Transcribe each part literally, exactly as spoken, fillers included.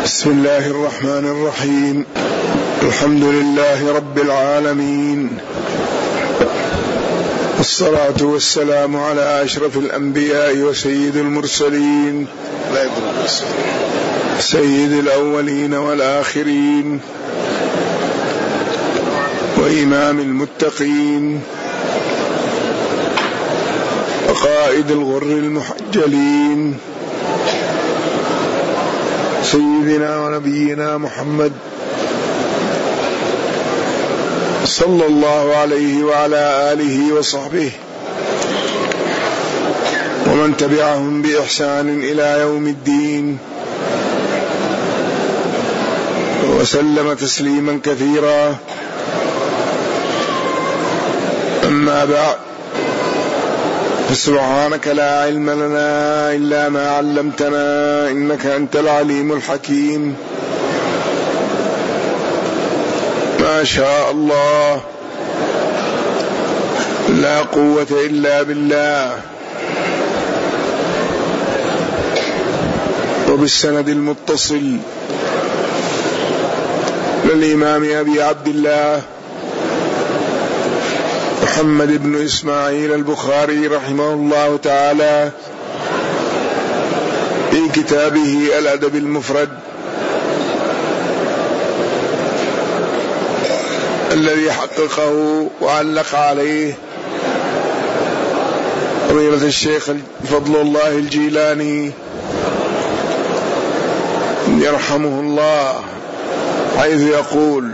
بسم الله الرحمن الرحيم. الحمد لله رب العالمين، والصلاة والسلام على أشرف الأنبياء وسيد المرسلين، سيد الأولين والآخرين، وإمام المتقين، وقائد الغر المحجلين، سيدنا ونبينا محمد صلى الله عليه وعلى آله وصحبه ومن تبعهم بإحسان إلى يوم الدين، وسلم تسليما كثيرا. أما بعد، فسبحانك لا علم لنا إلا ما علمتنا إنك أنت العليم الحكيم. ما شاء الله، لا قوة إلا بالله. وبالسند المتصل للإمام أبي عبد الله محمد بن إسماعيل البخاري رحمه الله تعالى في كتابه الأدب المفرد الذي حققه وعلق عليه فضيلة الشيخ فضل الله الجيلاني يرحمه الله، حيث يقول: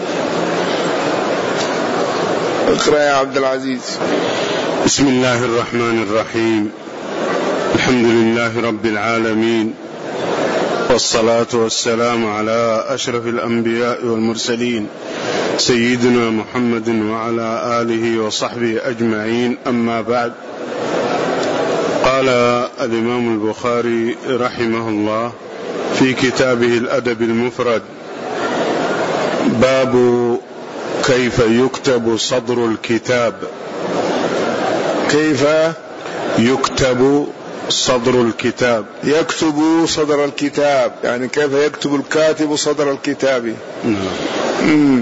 اقرأ يا عبد العزيز. بسم الله الرحمن الرحيم. الحمد لله رب العالمين، والصلاة والسلام على أشرف الأنبياء والمرسلين سيدنا محمد وعلى آله وصحبه أجمعين. أما بعد، قال الإمام البخاري رحمه الله في كتابه الأدب المفرد: باب كيف يكتب صدر الكتاب. كيف يكتب صدر الكتاب؟ يكتب صدر الكتاب، يعني كيف يكتب الكاتب صدر الكتاب. نعم.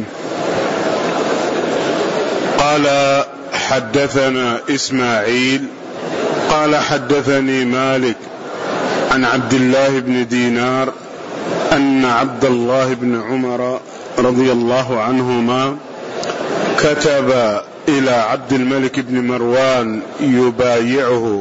قال: حدثنا إسماعيل قال حدثني مالك عن عبد الله بن دينار أن عبد الله بن عمر رضي الله عنهما كتب إلى عبد الملك بن مروان يبايعه،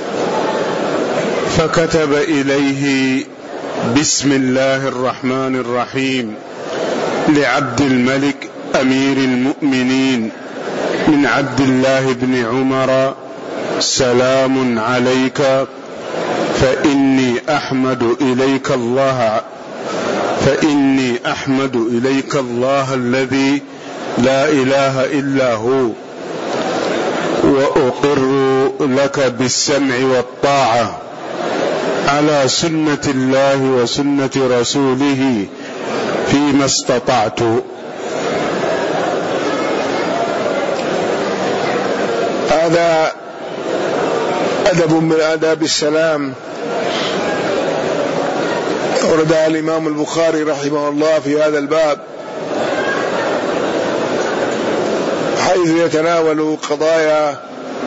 فكتب إليه: بسم الله الرحمن الرحيم، لعبد الملك أمير المؤمنين من عبد الله بن عمر، سلام عليك، فإني أحمد إليك الله فإني أحمد إليك الله الذي لا إله إلا هو، وأقر لك بالسمع والطاعة على سنة الله وسنة رسوله فيما استطعت. هذا أدب من آداب السلام أوردها الإمام البخاري رحمه الله في هذا الباب، حيث يتناول قضايا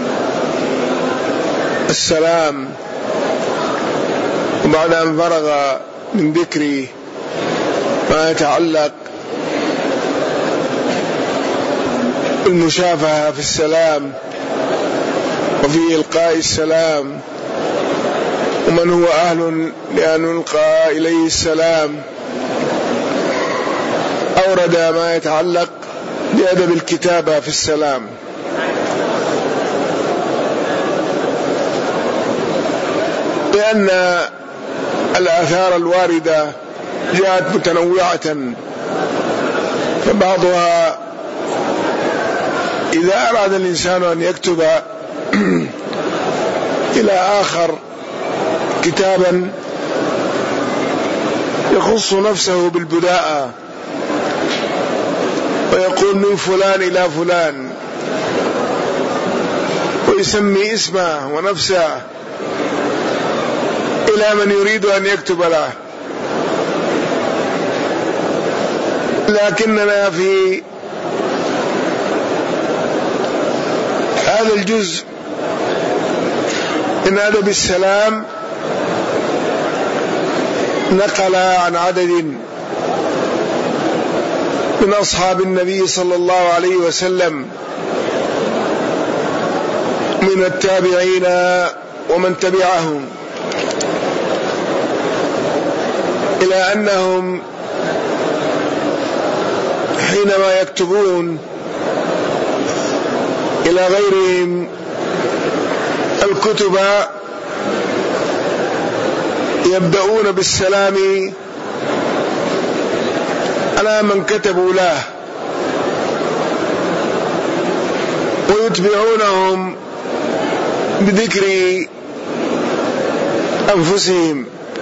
السلام، وبعد أن فرغ من ذكر ما يتعلق بالمشافهة في السلام وفي إلقاء السلام، ومن هو أهل لأن يلقى إليه السلام، أورد ما يتعلق بأدب الكتابة في السلام. لأن الآثار الواردة جاءت متنوعة، فبعضها إذا أراد الإنسان أن يكتب إلى آخر كتابا يخص نفسه بالبداءة ويقول: من فلان إلى فلان، ويسمي اسمه ونفسه إلى من يريد أن يكتب له، ولكننا في هذا الجزء من أدب السلام نقل عن عدد من أصحاب النبي صلى الله عليه وسلم من التابعين ومن تبعهم إلى أنهم حينما يكتبون إلى غيرهم الكتب يبدأون بالسلام على من كتبوا له ويتبعونهم بذكر أنفسهم،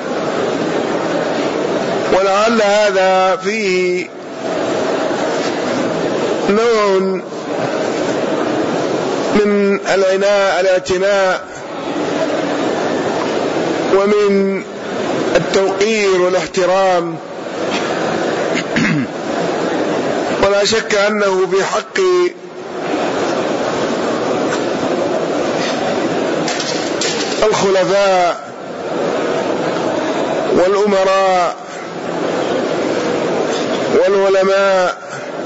ولعل هذا فيه نوع من العناء الاعتناء ومن التوقير والاحترام، ولا شك أنه في حق الخلفاء والأمراء والعلماء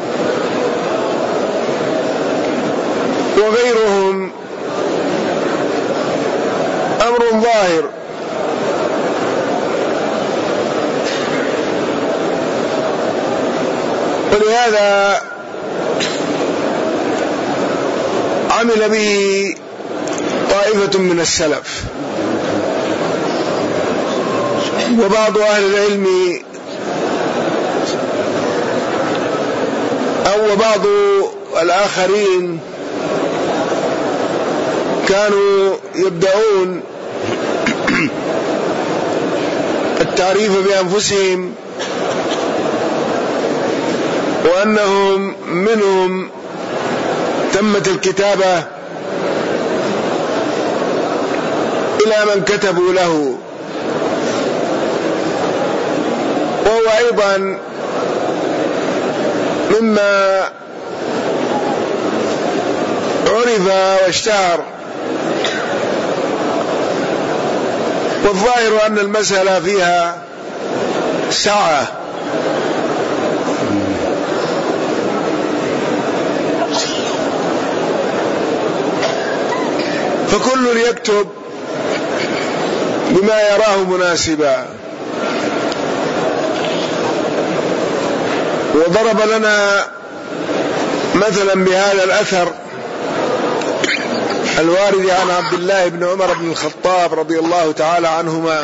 وغيرهم أمر ظاهر، ولهذا عمل به طائفة من السلف، وبعض أهل العلم أو بعض الآخرين كانوا يبدأون التعريف بأنفسهم وأنهم منهم تمت الكتابة إلى من كتبوا له، وهو أيضا مما عرف واشتهر، والظاهر أن المسألة فيها سعة، فكل يكتب بما يراه مناسبا. وضرب لنا مثلا بهذا الأثر الوارد عن عبد الله بن عمر بن الخطاب رضي الله تعالى عنهما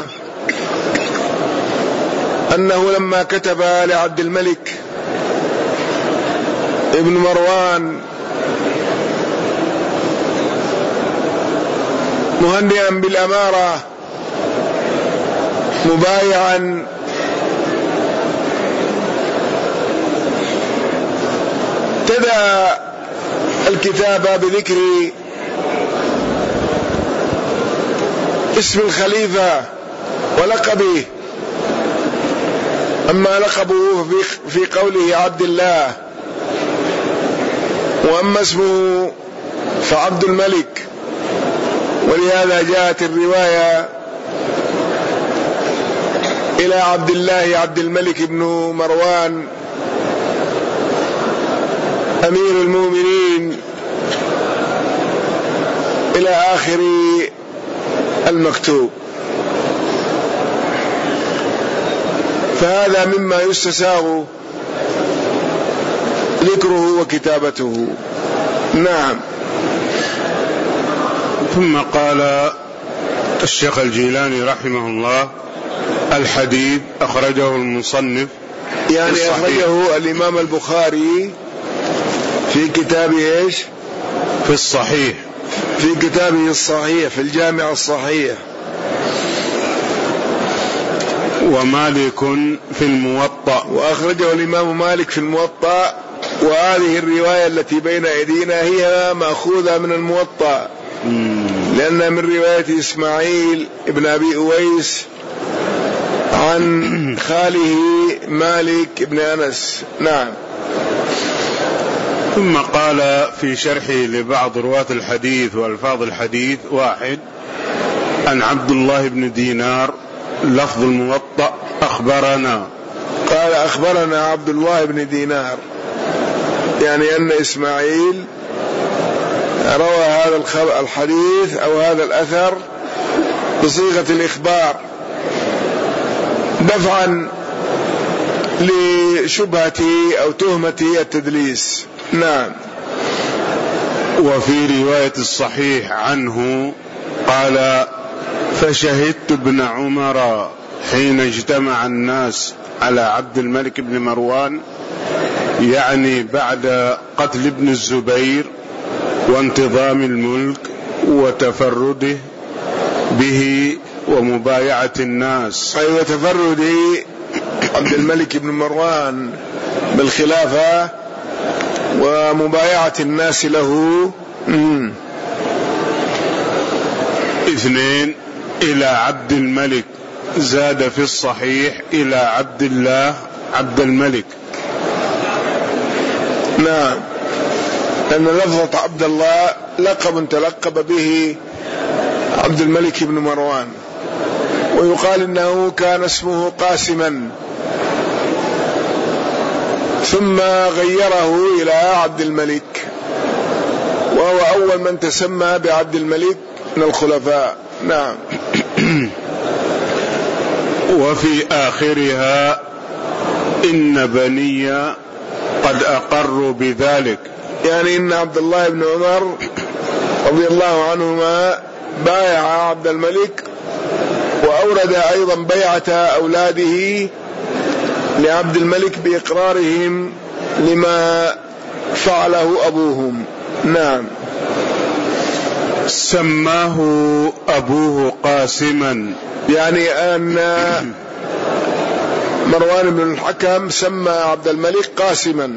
أنه لما كتب لعبد الملك ابن مروان مهنئا بالأمارة مبايعا ابتدأ الكتاب بذكر اسم الخليفة ولقبه، أما لقبه في قوله عبد الله، وأما اسمه فعبد الملك، ولهذا جاءت الرواية إلى عبد الله عبد الملك بن مروان أمير المؤمنين إلى آخر المكتوب. فهذا مما يستساغ ذكره وكتابته. نعم. ثم قال الشيخ الجيلاني رحمه الله: الحديث أخرجه المصنف، يعني أخرجه الإمام البخاري في كتابه إيش؟ في الصحيح، في كتابه الصحيح، في الجامع الصحيح. ومالك في الموطأ، وأخرجه الإمام مالك في الموطأ. وهذه الرواية التي بين أيدينا هي مأخوذة من الموطأ، لأن من رواية إسماعيل ابن أبي أويس عن عن خاله مالك بن أنس. نعم. ثم قال في شرحه لبعض رواة الحديث وألفاظ الحديث: واحد، عن عبد الله بن دينار لفظ الموطأ أخبرنا. قال: أخبرنا عبد الله بن دينار، يعني أن إسماعيل روى هذا الحديث أو هذا الأثر بصيغة الإخبار دفعا لشبهة أو تهمة التدليس. نعم. وفي رواية الصحيح عنه قال: فشهدت ابن عمر حين اجتمع الناس على عبد الملك بن مروان، يعني بعد قتل ابن الزبير وانتظام الملك وتفرده به ومبايعة الناس. أي وتفرد عبد الملك بن مروان بالخلافة ومبايعة الناس له. مم. اثنين، إلى عبد الملك، زاد في الصحيح إلى عبد الله عبد الملك. نعم، لأن لفظة عبد الله لقب تلقب به عبد الملك بن مروان، ويقال إنه كان اسمه قاسما ثم غيره إلى عبد الملك، وهو أول من تسمى بعبد الملك من الخلفاء. نعم. وفي آخرها: إن بني قد أقروا بذلك، يعني إن عبد الله بن عمر رضي الله عنهما بايع عبد الملك، وأورد أيضا بيعة أولاده لعبد الملك بإقرارهم لما فعله أبوهم. نعم. سماه أبوه قاسما، يعني أن مروان بن الحكم سمى عبد الملك قاسما.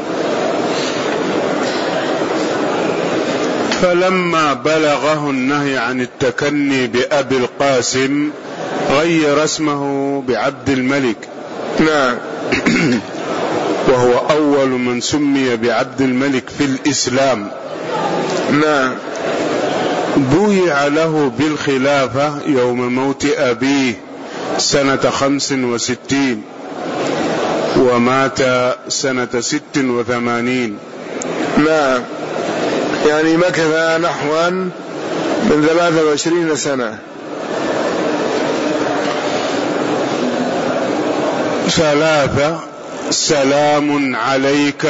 فلما بلغه النهي عن التكني بأبي القاسم غير اسمه بعبد الملك. نعم. وهو أول من سمي بعبد الملك في الإسلام. نعم. بويع له بالخلافة يوم موت أبيه سنة خمس وستين، ومات سنة ست وثمانين. نعم، يعني مكث نحوا من ثلاثة وعشرين سنة. ثلاثة، سلام عليك.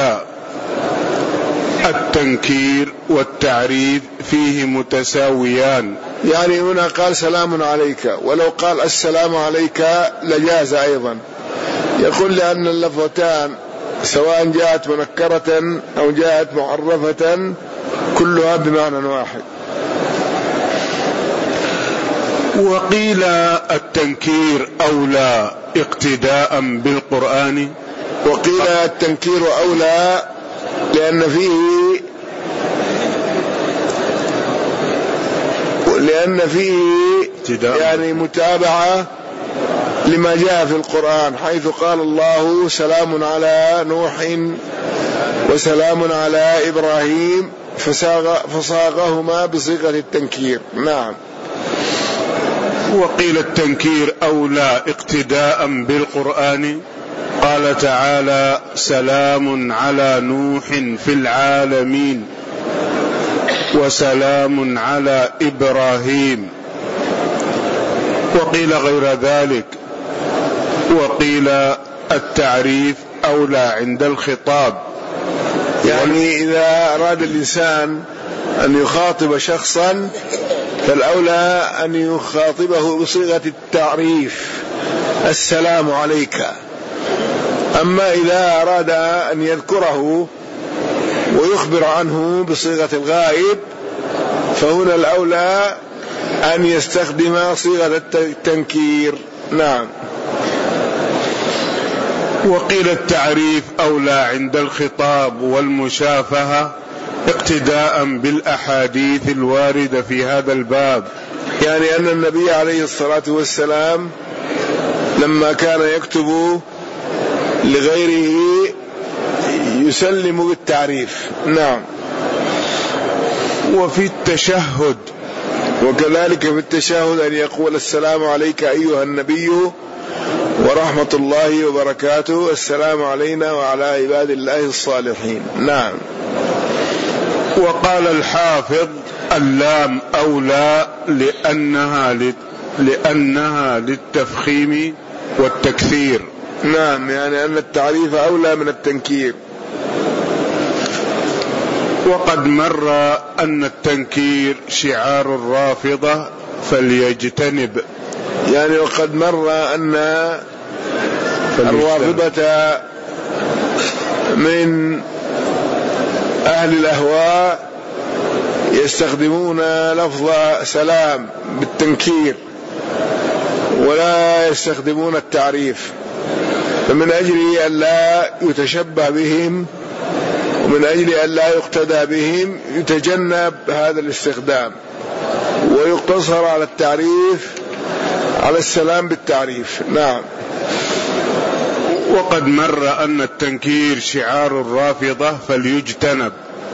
التنكير والتعريف فيه متساويان، يعني هنا قال سلام عليك، ولو قال السلام عليك لجاز أيضا. يقول لأن اللفظتان سواء جاءت منكرة أو جاءت معرفة كلها بمعنى واحد. وقيل التنكير أولى اقتداء بالقرآن. وقيل التنكير أولى لأن فيه لأن فيه يعني متابعة لما جاء في القرآن، حيث قال الله سلام على نوح وسلام على إبراهيم، فصاغ فصاغهما بصيغة التنكير. نعم. وقيل التنكير أولى اقتداء بالقرآن. قال تعالى: سلام على نوح في العالمين، وسلام على إبراهيم. وقيل غير ذلك. وقيل التعريف أولى عند الخطاب، يعني إذا أراد الإنسان أن يخاطب شخصا فالأولى أن يخاطبه بصيغة التعريف السلام عليك. أما إذا أراد أن يذكره ويخبر عنه بصيغة الغائب فهنا الأولى أن يستخدم صيغة التنكير. نعم. وقيل التعريف أولى عند الخطاب والمشافهة اقتداء بالأحاديث الواردة في هذا الباب، يعني أن النبي عليه الصلاة والسلام لما كان يكتب لغيره يسلم بالتعريف. نعم. وفي التشهد وكذلك في التشهد أن يقول السلام عليك أيها النبي ورحمة الله وبركاته، السلام علينا وعلى عباد الله الصالحين. نعم. وقال الحافظ اللام أولى لأنها لأنها للتفخيم والتكثير. نعم، يعني أن التعريف أولى من التنكير. وقد مر أن التنكير شعار الرافضة فليجتنب، يعني وقد مر أن الرافضة من أهل الأهواء يستخدمون لفظ سلام بالتنكير ولا يستخدمون التعريف، فمن أجل أن لا يتشبه بهم ومن أجل أن لا يقتدى بهم يتجنب هذا الاستخدام ويقتصر على التعريف، على السلام بالتعريف. نعم. وقد مر أن التنكير شعار الرافضة فليجتنب.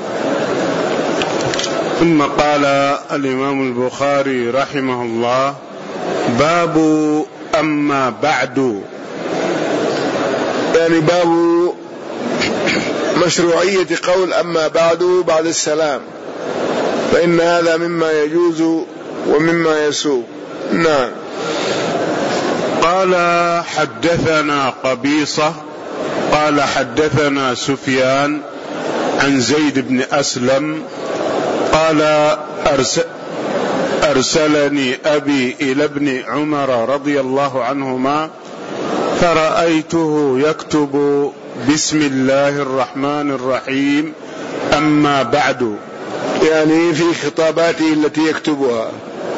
ثم قال الإمام البخاري رحمه الله: باب أما بعد، يعني باب مشروعية قول أما بعد بعد السلام، فإن هذا مما يجوز ومما يسوء. نعم. قال حدثنا قبيصة قال حدثنا سفيان عن زيد بن أسلم قال أرسل أرسلني أبي إلى ابن عمر رضي الله عنهما فرأيته يكتب بسم الله الرحمن الرحيم أما بعد، يعني في خطاباته التي يكتبها.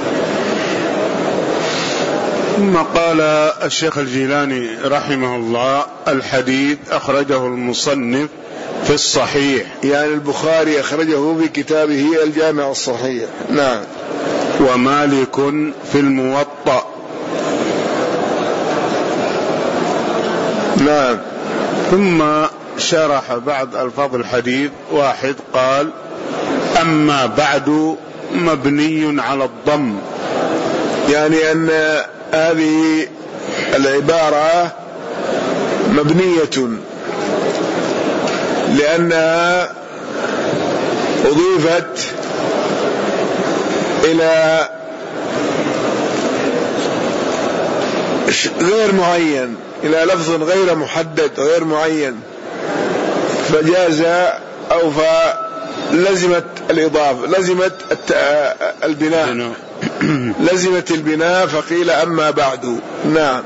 ثم قال الشيخ الجيلاني رحمه الله: الحديث أخرجه المصنف في الصحيح، يعني البخاري أخرجه في كتابه الجامع الصحيح. نعم. ومالك في الموطأ. نعم. ثم شرح بعض ألفاظ الحديث. واحد قال: أما بعد مبني على الضم، يعني أن هذه العبارة مبنية لأنها أضيفت إلى غير معين، إلى لفظ غير محدد غير معين، فجاز أو فلزمت الإضافة، لزمت البناء لزمت البناء فقيل أما بعد. نعم.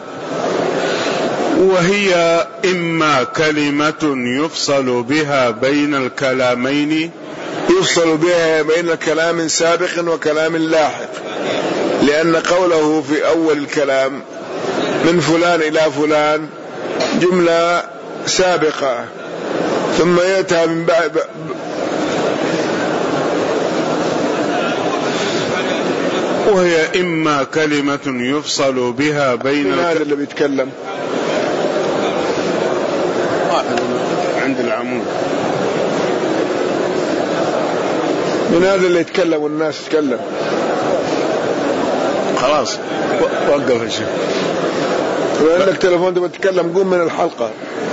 وهي إما كلمة يفصل بها بين الكلامين، يفصل بها بين كلام سابق وكلام لاحق، لأن قوله في أول الكلام من فلان إلى فلان جملة سابقة، ثم يأتي من بعد وهي إما كلمة يفصل بها بين من هذا اللي بيتكلم عند العمود، من هذا اللي يتكلم والناس تتكلم. خلاص وقف الشيخ، وعندك تلفون تبغى تتكلم قوم من الحلقة.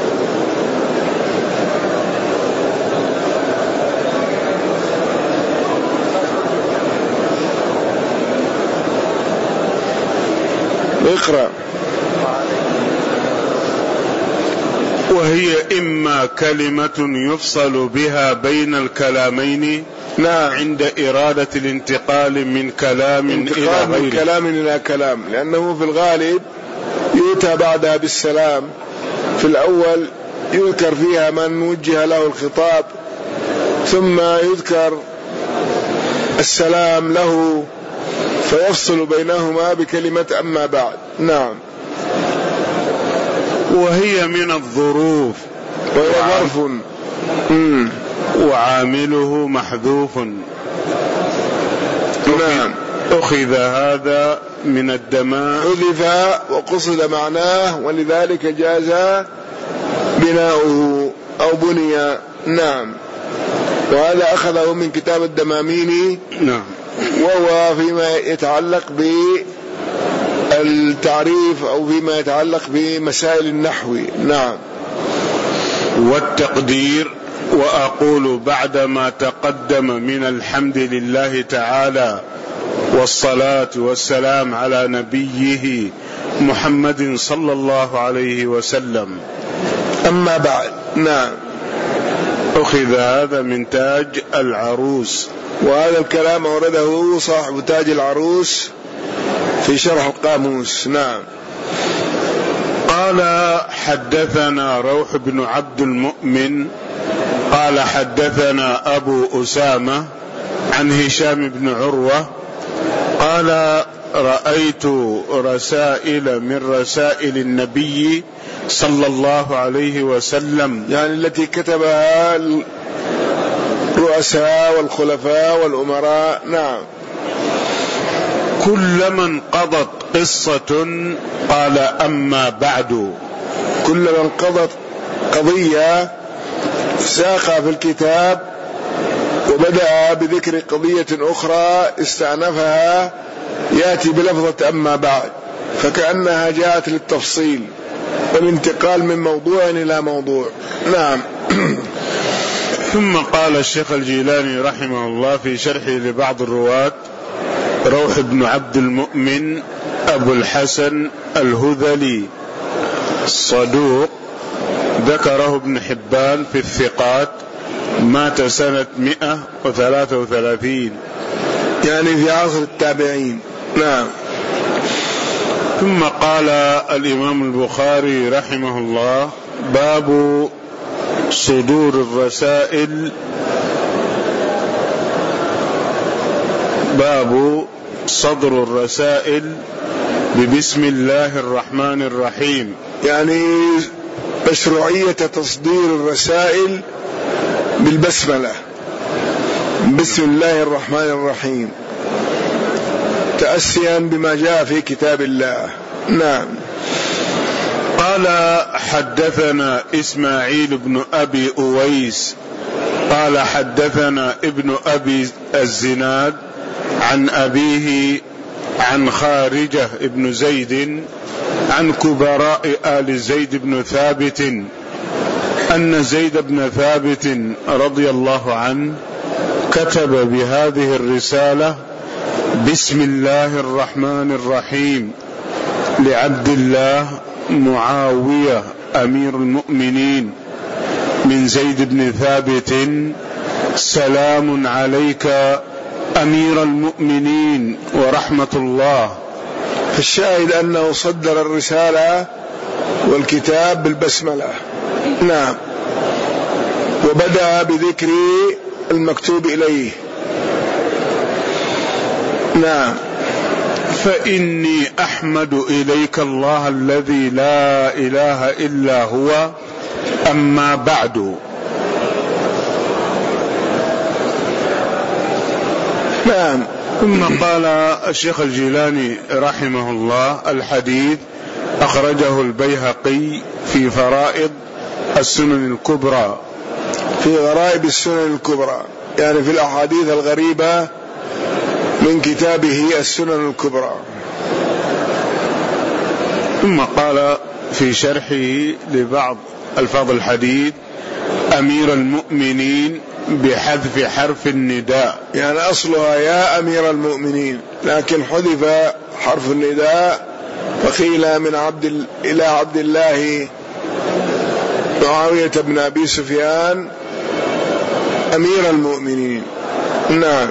اقرأ. وهي إما كلمة يفصل بها بين الكلامين، نعم، عند إرادة الانتقال من كلام إلى غيره، من كلام إلى كلام، لأنه في الغالب يؤتى بعدها بالسلام. في الأول يذكر فيها من وجه له الخطاب، ثم يذكر السلام له فيفصل بينهما بكلمة أما بعد. نعم. وهي من الظروف، وهي ظرف وعامله محذوف. نعم. أخذ هذا من الدماء، حذف وقصد معناه ولذلك جاز بناؤه أو بني. نعم. وهذا أخذه من كتاب الدماميني. نعم. وهو فيما يتعلق بالتعريف أو فيما يتعلق بمسائل النحو. نعم. والتقدير: وأقول بعدما تقدم من الحمد لله تعالى والصلاة والسلام على نبيه محمد صلى الله عليه وسلم، أما بعد. نعم. أخذ هذا من تاج العروس، وهذا الكلام أورده صاحب تاج العروس في شرح القاموس. نعم. قال: حدثنا روح بن عبد المؤمن قال حدثنا أبو أسامة عن هشام بن عروة قال: رأيت رسائل من رسائل النبي صلى الله عليه وسلم، يعني التي كتبها الرؤساء والخلفاء والأمراء. نعم. كلما انقضت قصة قال: أما بعد. كلما انقضت قضية ساق في الكتاب وبدأ بذكر قضية أخرى استأنفها يأتي بلفظة أما بعد، فكأنها جاءت للتفصيل والانتقال من موضوع إلى موضوع. نعم. ثم قال الشيخ الجيلاني رحمه الله في شرحه لبعض الرواة: روح بن عبد المؤمن أبو الحسن الهذلي صدوق، ذكره ابن حبان في الثقات، مات سنة مئة وثلاثة وثلاثين، يعني في عصر التابعين. نعم. ثم قال الإمام البخاري رحمه الله: باب صدور الرسائل، باب صدر الرسائل ببسم الله الرحمن الرحيم، يعني مشروعية تصدير الرسائل بالبسملة، بسم الله الرحمن الرحيم، تأسيا بما جاء في كتاب الله. نعم. قال: حدثنا إسماعيل بن أبي أويس قال حدثنا ابن أبي الزناد عن أبيه عن خارجة بن زيد عن كبراء آل زيد بن ثابت أن زيد بن ثابت رضي الله عنه كتب بهذه الرسالة: بسم الله الرحمن الرحيم، لعبد الله معاوية أمير المؤمنين، من زيد بن ثابت: سلام عليك أمير المؤمنين ورحمة الله. فالشاهد أنه صدر الرسالة والكتاب بالبسملة. نعم. وبدأ بذكر المكتوب إليه. نعم. فإني أحمد إليك الله الذي لا إله إلا هو، أما بعد. نعم. ثم قال الشيخ الجيلاني رحمه الله: الحديث أخرجه البيهقي في فرائض السنن الكبرى، في غرائب السنن الكبرى، يعني في الأحاديث الغريبة من كتابه السنن الكبرى. ثم قال في شرحه لبعض ألفاظ الحديث: أمير المؤمنين بحذف حرف النداء، يعني أصلها يا أمير المؤمنين، لكن حذف حرف النداء فقيل من عبد إلى عبد الله معاوية بن أبي سفيان أمير المؤمنين. نعم.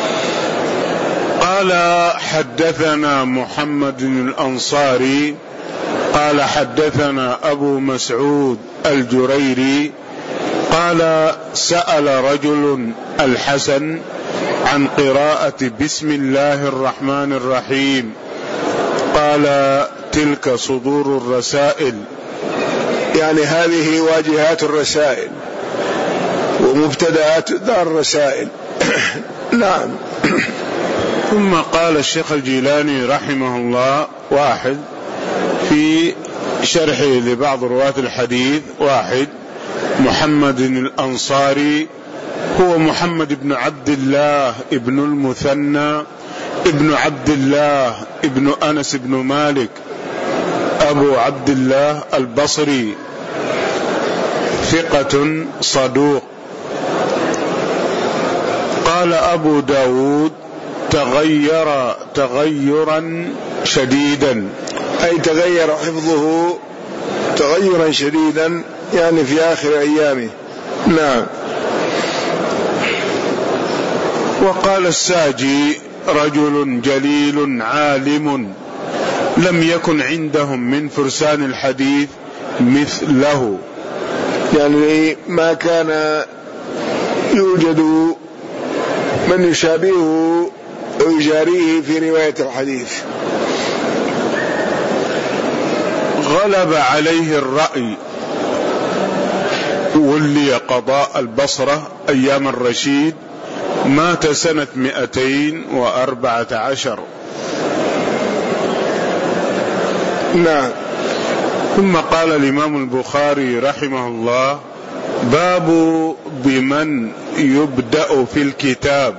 قال: حدثنا محمد الأنصاري قال حدثنا أبو مسعود الجريري قال: سأل رجل الحسن عن قراءة بسم الله الرحمن الرحيم، قال: تلك صدور الرسائل، يعني هذه واجهات الرسائل ومبتدأات دار الرسائل. نعم. ثم قال الشيخ الجيلاني رحمه الله: واحد في شرحه لبعض رواة الحديث: واحد محمد الأنصاري هو محمد بن عبد الله ابن المثنى ابن عبد الله ابن أنس بن مالك أبو عبد الله البصري، ثقة صدوق. قال أبو داود: تغير تغيرا شديدا، أي تغير حفظه تغيرا شديدا، يعني في آخر أيامه. نعم. وقال الساجي: رجل جليل عالم لم يكن عندهم من فرسان الحديث مثله، يعني ما كان يوجد من يشابهه ويجاريه في رواية الحديث. غلب عليه الرأي، ولي قضاء البصرة أيام الرشيد، مات سنة مئتين وأربعة عشر. نعم. ثم قال الإمام البخاري رحمه الله: باب بمن يبدأ في الكتاب.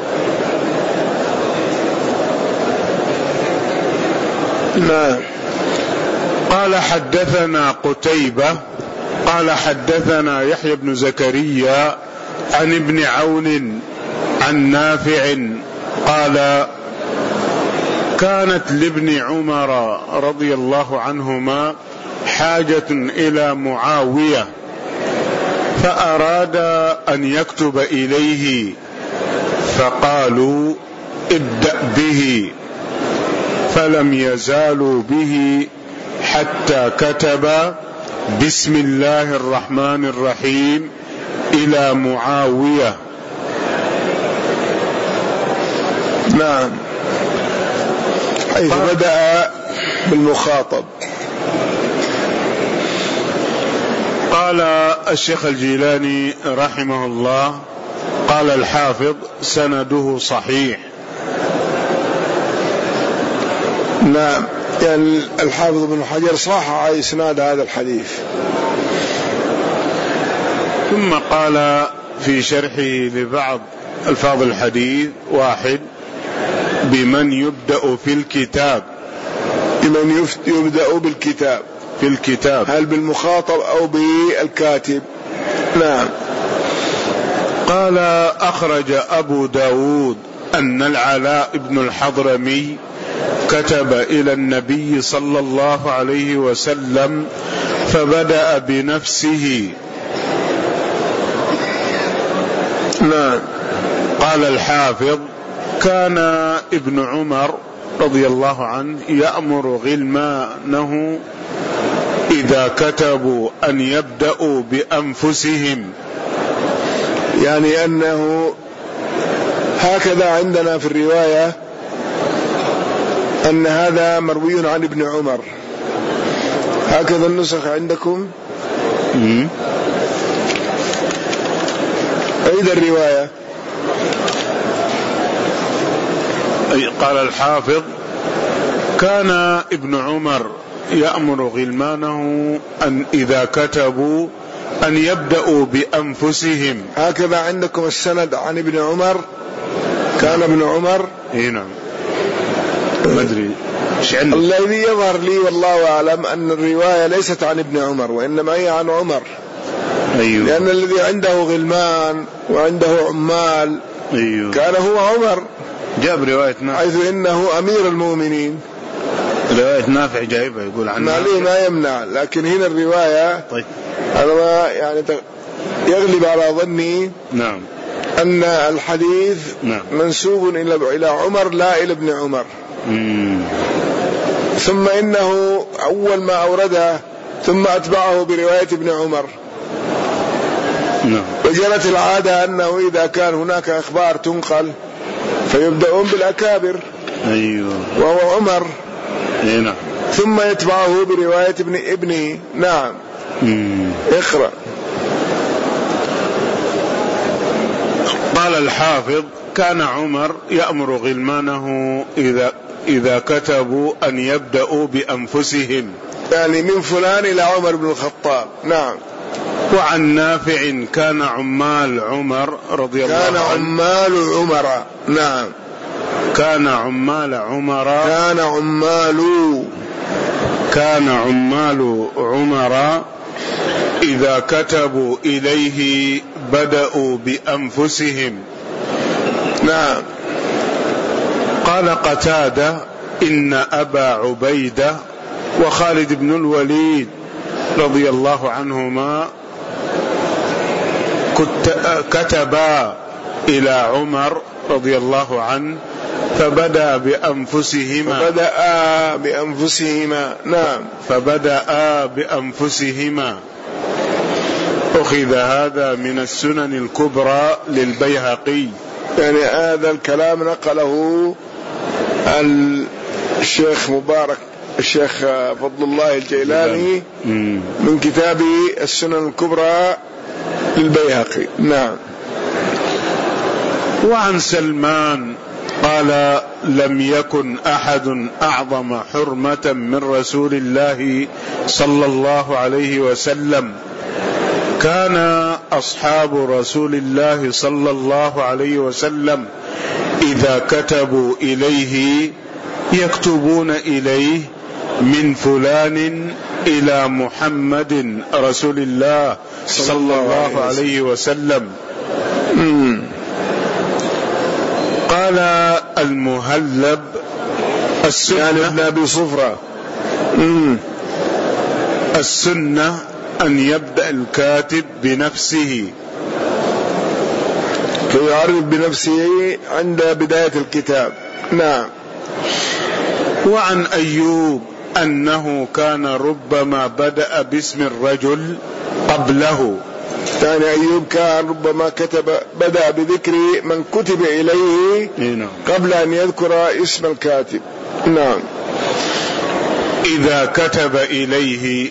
نعم. قال: حدثنا قتيبة قال حدثنا يحيى بن زكريا عن ابن عون عن نافع قال: كانت لابن عمر رضي الله عنهما حاجة إلى معاوية، فأراد أن يكتب إليه، فقالوا: ابدأ به، فلم يزالوا به حتى كتب: بسم الله الرحمن الرحيم إلى معاوية. نعم. حيث بدأ بالمخاطب. قال الشيخ الجيلاني رحمه الله: قال الحافظ: سنده صحيح. نعم، يعني الحافظ بن حجر صحح إسناد هذا الحديث. ثم قال في شرحه لبعض ألفاظ الحديث: واحد بمن يبدأ في الكتاب. بمن يبدأ بالكتاب، في الكتاب، هل بالمخاطب أو بالكاتب؟ نعم. قال: أخرج أبو داود أن العلاء بن الحضرمي كتب إلى النبي صلى الله عليه وسلم فبدأ بنفسه. نعم. قال الحافظ: كان ابن عمر رضي الله عنه يأمر غلمانه إذا كتبوا أن يبدأوا بأنفسهم، يعني أنه هكذا عندنا في الرواية أن هذا مروي عن ابن عمر، هكذا النسخ عندكم؟ أيضا الرواية. قال الحافظ: كان ابن عمر يأمر غلمانه أن إذا كتبوا أن يبدأوا بأنفسهم. هكذا عندكم السند عن ابن عمر، كان ابن عمر. اي نعم. ما ادري ايش عندك. الذي يظهر لي والله اعلم ان الروايه ليست عن ابن عمر وانما هي عن عمر. أيوه. لان الذي عنده غلمان وعنده عمال أيوه. كان هو عمر. جاب روايه نافع حيث انه امير المؤمنين. روايه نافع جايبها يقول عنه ما لي ما يمنع، لكن هنا الروايه طيب انا ما يعني يغلب على ظني. نعم. أن الحديث نعم. منسوب إلى إلى عمر لا إلى ابن عمر. مم. ثم إنه أول ما أورده ثم أتبعه برواية ابن عمر. نعم. وجرت العادة أنه إذا كان هناك أخبار تنقل فيبدأون بالأكابر. أيوه. وهو عمر. أي نعم. ثم يتبعه برواية ابن ابنه. نعم. مم. اقرأ. قال الحافظ: فكان عمر يأمر غلمانه إذا إذا كتبوا أن يبدأوا بأنفسهم، يعني من فلان إلى عمر بن الخطاب. نعم. وعن نافع كان عمال عمر رضي الله عنه، كان عمال عمر. نعم. كان عمال عمر كان عمال كان عمال عمر إذا كتبوا إليه بدأوا بأنفسهم. نعم. قال قتادة: إن أبا عبيدة وخالد بن الوليد رضي الله عنهما كتبا إلى عمر رضي الله عنه فبدأ بأنفسهما فبدأ بأنفسهما. نعم. فبدأ بأنفسهما. أخذ هذا من السنن الكبرى للبيهقي. يعني هذا الكلام نقله الشيخ مبارك الشيخ فضل الله الجيلاني من كتابه السنن الكبرى للبيهقي. نعم. وعن سلمان قال: لم يكن أحد أعظم حرمة من رسول الله صلى الله عليه وسلم. كان أصحاب رسول الله صلى الله عليه وسلم إذا كتبوا إليه يكتبون إليه من فلان إلى محمد رسول الله صلى الله عليه وسلم. قال المهلب: السنة يعني ابن أبي صفرة، السنة أن يبدأ الكاتب بنفسه، فيعرف بنفسه عند بداية الكتاب. نعم. وعن أيوب أنه كان ربما بدأ باسم الرجل قبله. يعني أيوب كان ربما كتب بدأ بذكر من كتب إليه قبل أن يذكر اسم الكاتب. نعم. إذا كتب إليه.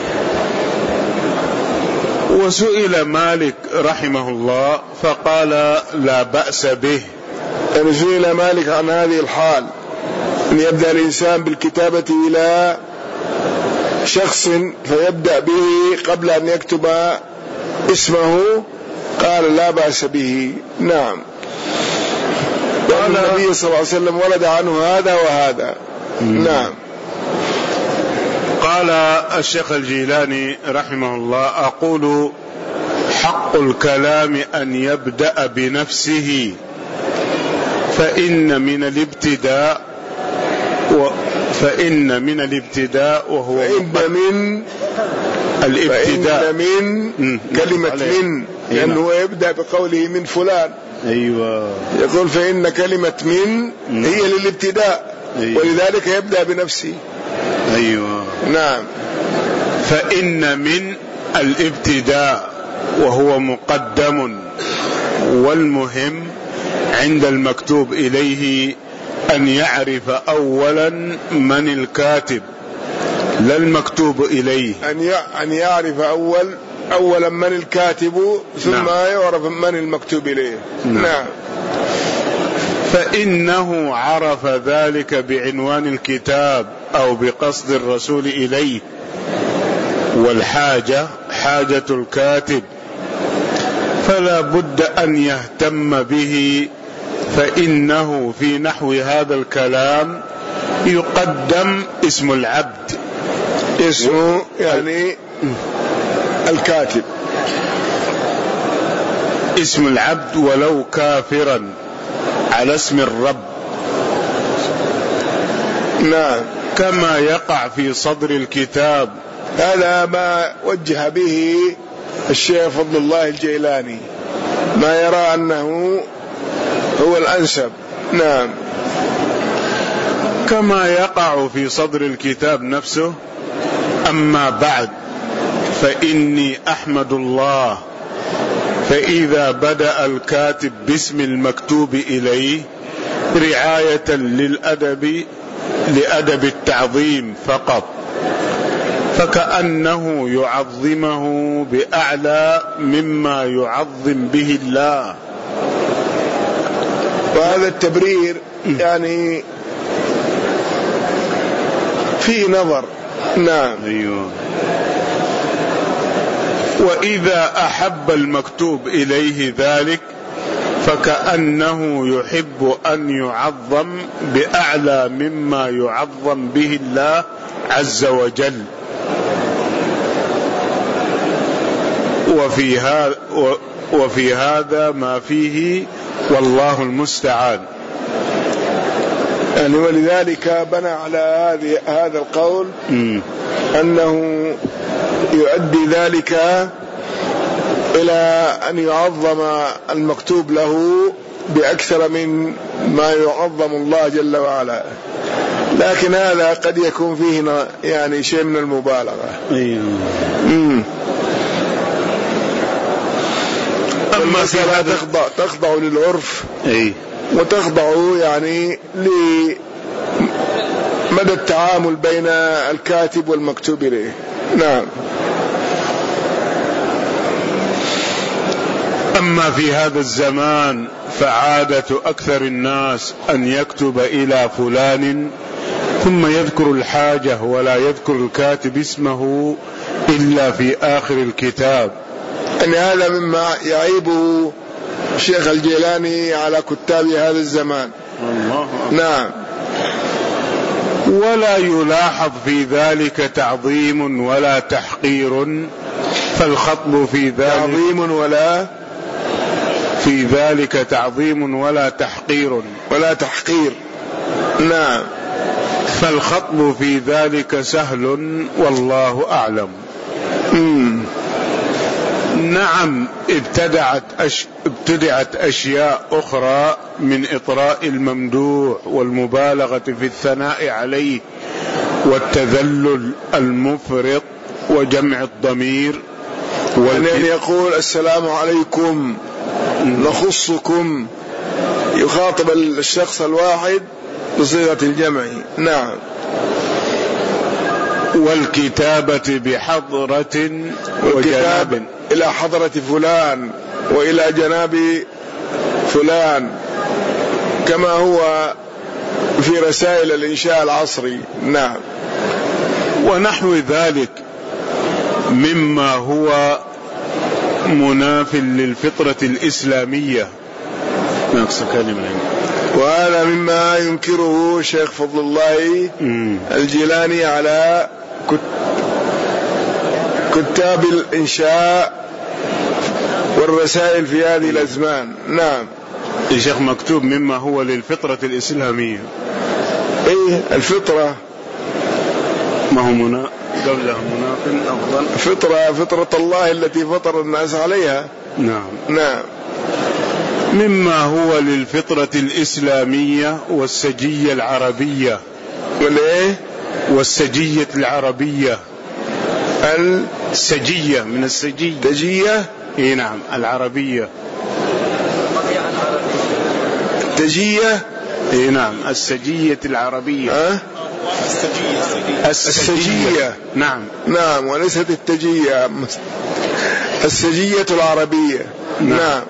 وسئل مالك رحمه الله فقال: لا بأس به. يعني سئل مالك عن هذه الحال، أن يبدأ الإنسان بالكتابة إلى شخص فيبدأ به قبل أن يكتب اسمه، قال: لا بأس به. نعم. وأن النبي صلى الله عليه وسلم ولد عنه هذا وهذا. نعم. قال الشيخ الجيلاني رحمه الله: أقول حق الكلام أن يبدأ بنفسه، فإن من الابتداء و فإن من الابتداء وهو فإن من الابتداء من كلمة من، لأنه يبدأ بقوله من فلان. أيوة. يقول فإن كلمة من هي للابتداء. أيوة. ولذلك يبدأ بنفسه. أيوة. نعم. فإن من الابتداء وهو مقدم، والمهم عند المكتوب إليه أن يعرف أولا من الكاتب، لا المكتوب إليه. أن يعرف أول أولا من الكاتب، ثم نعم. يعرف من المكتوب إليه. نعم. نعم. فإنه عرف ذلك بعنوان الكتاب أو بقصد الرسول إليه، والحاجة حاجة الكاتب، فلا بد أن يهتم به، فإنه في نحو هذا الكلام يقدم اسم العبد، اسمه يعني الكاتب، اسم العبد ولو كافرا على اسم الرب. نعم. كما يقع في صدر الكتاب. هذا ما وجه به الشيخ فضل الله الجيلاني، ما يرى أنه هو الأنسب. نعم. كما يقع في صدر الكتاب نفسه. أما بعد، فإني أحمد الله، فإذا بدأ الكاتب باسم المكتوب إليه رعاية للأدب لأدب التعظيم فقط، فكأنه يعظمه بأعلى مما يعظم به الله. وهذا التبرير يعني فيه نظر. نعم. أيوه. وإذا أحب المكتوب إليه ذلك فكأنه يحب أن يعظم بأعلى مما يعظم به الله عز وجل. وفي هذا وفي هذا ما فيه والله المستعان. يعني ولذلك بنى على هذه هذا القول م. أنه يؤدي ذلك إلى أن يعظم المكتوب له بأكثر من ما يعظم الله جل وعلا، لكن هذا قد يكون فيه يعني شيء من المبالغة. أيوه. م. أما المسألة تخضع, تخضع للعرف. أي. وتخضع يعني لمدى التعامل بين الكاتب والمكتوب إليه. نعم. أما في هذا الزمان فعادة أكثر الناس أن يكتب إلى فلان ثم يذكر الحاجة ولا يذكر الكاتب اسمه إلا في آخر الكتاب. أن هذا مما يعيبه الشيخ الجيلاني على كتاب هذا الزمان. الله. نعم. ولا يلاحظ في ذلك تعظيم ولا تحقير، فالخطب في ذلك تعظيم ولا في ذلك تعظيم ولا تحقير ولا تحقير. نعم. فالخطب في ذلك سهل والله أعلم. مم. نعم. ابتدعت أش... ابتدعت أشياء أخرى من إطراء الممدوح والمبالغة في الثناء عليه والتذلل المفرط وجمع الضمير والك... يعني يقول السلام عليكم نخصكم، يخاطب الشخص الواحد بصيغة الجمع. نعم. والكتابة بحضرة وجناب، إلى حضرة فلان وإلى جناب فلان، كما هو في رسائل الإنشاء العصري. نعم. ونحو ذلك مما هو مناف للفطرة الإسلامية. وهذا مما ينكره شيخ فضل الله الجيلاني على كتاب الإنشاء والرسائل في هذه الأزمان. نعم. الشيخ مكتوب مما هو للفطرة الإسلامية. إيه الفطرة ما هو منا قبلها مناف أفضل. فطرة فطرة الله التي فطر الناس عليها. نعم. نعم. مما هو للفطرة الإسلامية والسجية العربية. والإيه؟ والسجية العربية. السجية من السجية. تجية. إيه نعم. العربية. تجية. إيه نعم. السجية العربية. أه؟ السجية. السجية. نعم. نعم. وليست التجية، السجية العربية. نعم. نعم.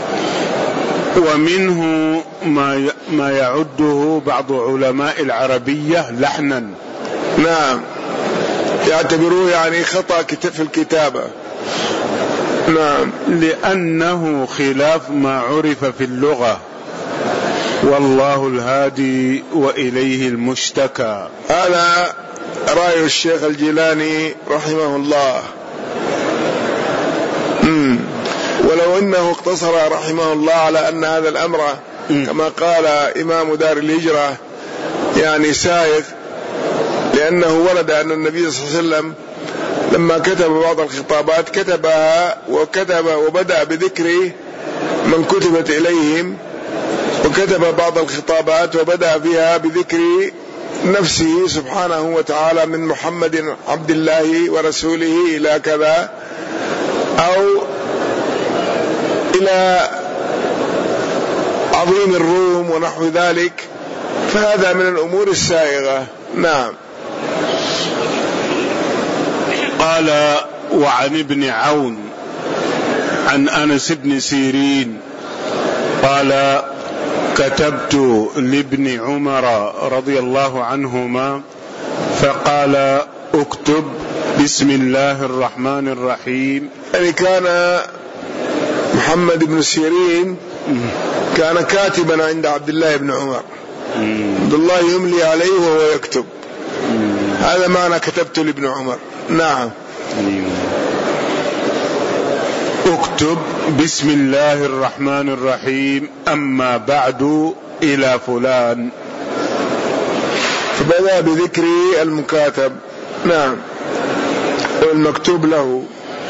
ومنه ما ما يعده بعض علماء العربية لحنا. نعم. يعتبروه يعني خطأ في الكتابة. نعم. لأنه خلاف ما عرف في اللغة، والله الهادي وإليه المشتكى. هذا رأي الشيخ الجيلاني رحمه الله. مم. ولو أنه اقتصر رحمه الله على أن هذا الأمر كما قال إمام دار الهجرة يعني سائغ، لأنه ورد أن النبي صلى الله عليه وسلم لما كتب بعض الخطابات كتبها وكتب وبدأ بذكر من كتبت إليهم، وكتب بعض الخطابات وبدأ فيها بذكر نفسه سبحانه وتعالى من محمد عبد الله ورسوله إلى كذا، أو إلى عظيم الروم ونحو ذلك، فهذا من الأمور السائغة. نعم. قال وعن ابن عون عن أنس بن سيرين قال كتبت لابن عمر رضي الله عنهما فقال اكتب بسم الله الرحمن الرحيم. يعني كان محمد بن سيرين كان كاتبا عند عبد الله بن عمر، عبد الله يملي عليه وهو يكتب، هذا معنى كتبت لابن عمر. نعم. اكتب بسم الله الرحمن الرحيم أما بعد إلى فلان، فبدأ بذكر المكاتب. نعم، والمكتوب له.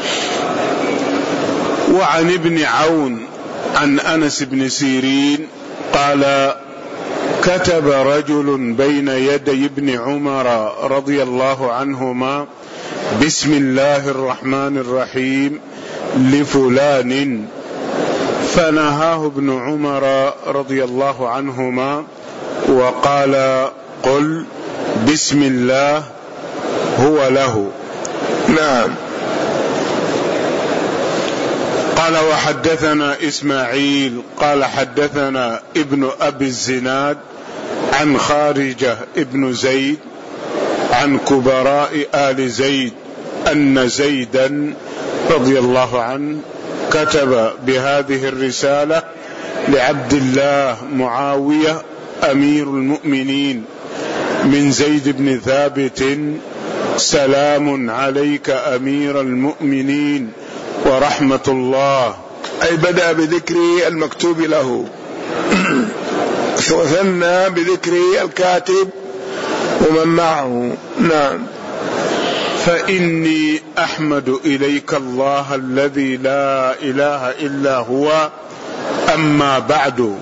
وعن ابن عون عن أنس بن سيرين قال كتب رجل بين يدي ابن عمر رضي الله عنهما بسم الله الرحمن الرحيم لفلان، فنهاه ابن عمر رضي الله عنهما وقال قل بسم الله هو له. نعم. قال وحدثنا إسماعيل قال حدثنا ابن أبي الزناد عن خارجة ابن زيد عن كبراء آل زيد أن زيدا رضي الله عنه كتب بهذه الرسالة لعبد الله معاوية أمير المؤمنين من زيد بن ثابت: سلام عليك أمير المؤمنين ورحمة الله. أي بدأ بذكر المكتوب له وثنى بذكر الكاتب ومن معه. نعم. فإني أحمد إليك الله الذي لا إله إلا هو، أما بعد.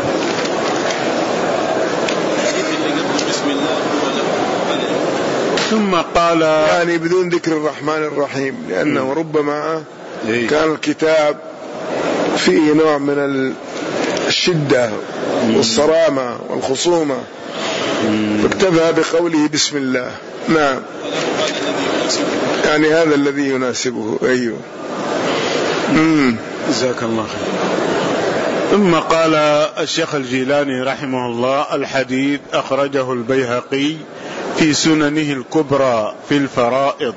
ثم قال يعني بدون ذكر الرحمن الرحيم، لأنه ربما كان الكتاب فيه نوع من الشدة والصرامة والخصومة، فاكتفى بقوله بسم الله. نعم. يعني هذا الذي يناسبه. أيوه. جزاك الله خير. ثم قال الشيخ الجيلاني رحمه الله: الحديث أخرجه البيهقي في سننه الكبرى في الفرائض.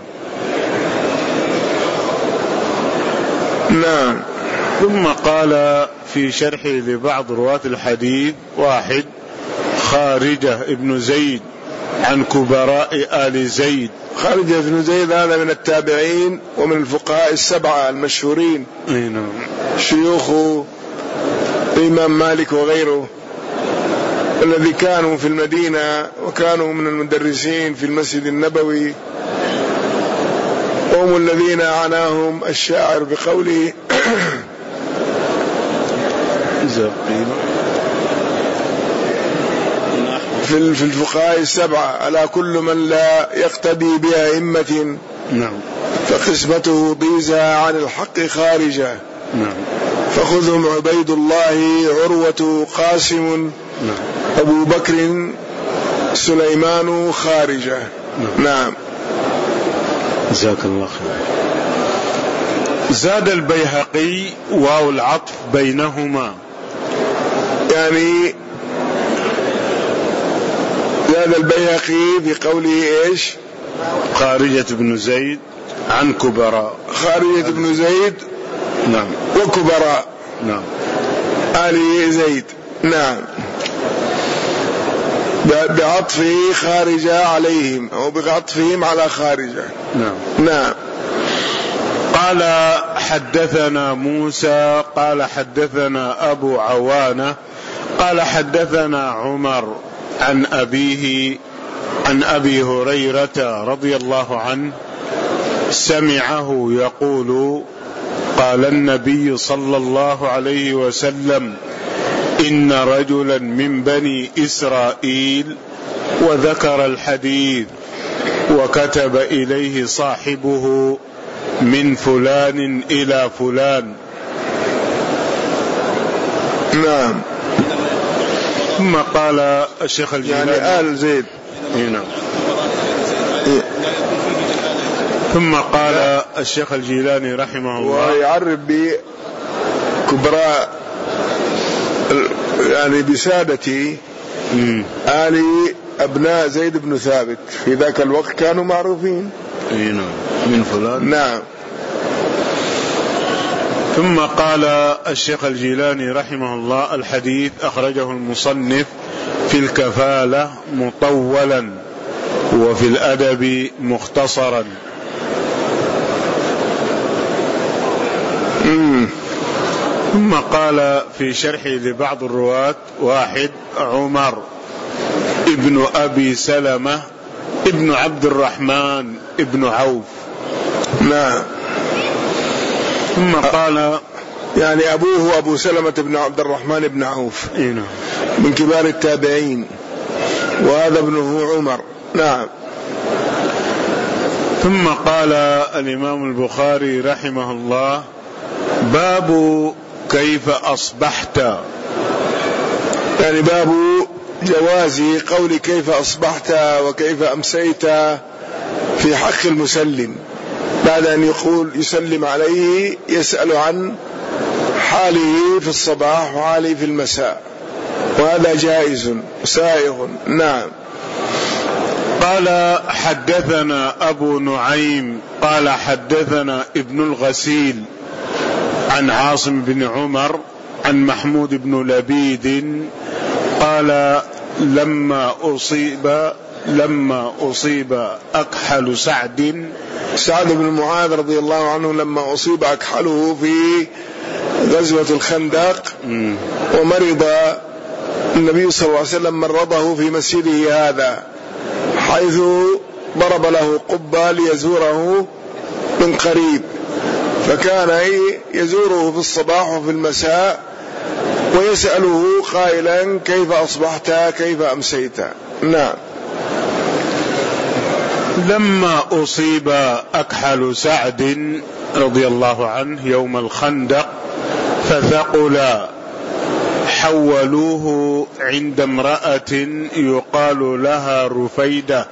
نعم. ثم قال في شرحه لبعض رواة الحديث: واحد، خارجة ابن زيد عن كبراء آل زيد. خارجة ابن زيد هذا من التابعين ومن الفقهاء السبعة المشهورين، شيوخ الإمام مالك وغيره، الذي كانوا في المدينة وكانوا من المدرسين في المسجد النبوي، هم الذين عناهم الشاعر بقوله في الفقهاء السبعة: ألا كل من لا يقتدي بأئمة فقسمته ضيزى عن الحق خارجة، فخذهم عبيد الله عروة قاسم أبو بكر سليمان خارجة. نعم. جزاك الله خير. زاد البيهقي واو العطف بينهما، يعني زاد البيهقي في قوله ايش؟ خارجة بن زيد عن كبراء. خارجة بن زيد نعم وكبراء نعم آل زيد. نعم. بعطفه خارجة عليهم أو بعطفهم على خارجة. نعم نعم. قال حدثنا موسى قال حدثنا أبو عوانة قال حدثنا عمر عن أبيه عن أبي هريرة رضي الله عنه سمعه يقول: قال النبي صلى الله عليه وسلم: إن رجلا من بني إسرائيل، وذكر الحديث، وكتب إليه صاحبه من فلان إلى فلان. نعم. ثم قال الشيخ الجيلاني يعني آل زيد. نعم. ثم قال الشيخ الجيلاني رحمه الله: ويعرف بكبراء يعني بسادة آل أبناء زيد بن ثابت في ذاك الوقت كانوا معروفين من فلان. نعم. ثم قال الشيخ الجيلاني رحمه الله: الحديث أخرجه المصنف في الكفالة مطولا وفي الأدب مختصرا. مم. ثم قال في شرحه لبعض الرواة: واحد عمر ابن أبي سلمة ابن عبد الرحمن ابن عوف. نعم. ثم قال يعني أبوه أبو سلمة بن عبد الرحمن بن عوف إيه من كبار التابعين، وهذا ابنه عمر. نعم. ثم قال الإمام البخاري رحمه الله: باب كيف أصبحت، يعني باب جواز قول كيف أصبحت وكيف أمسيت في حق المسلم، بعد أن يقول يسلم عليه يسأل عن حاله في الصباح وحاله في المساء، وهذا جائز سائغ. نعم. قال: حدثنا أبو نعيم قال حدثنا ابن الغسيل عن عاصم بن عمر عن محمود بن لبيد قال: لما أصيب لما أصيب أكحل سعد سعد بن معاذ رضي الله عنه لما أصيب أكحله في غزوة الخندق ومرض النبي صلى الله عليه وسلم مرضه في مسجده هذا، حيث ضرب له قبة ليزوره من قريب، فكان يزوره في الصباح وفي المساء ويسأله قائلا: كيف أصبحت كيف أمسيت. نعم. لما أصيب أكحل سعد رضي الله عنه يوم الخندق فثقل، حولوه عند امرأة يقال لها رفيدة،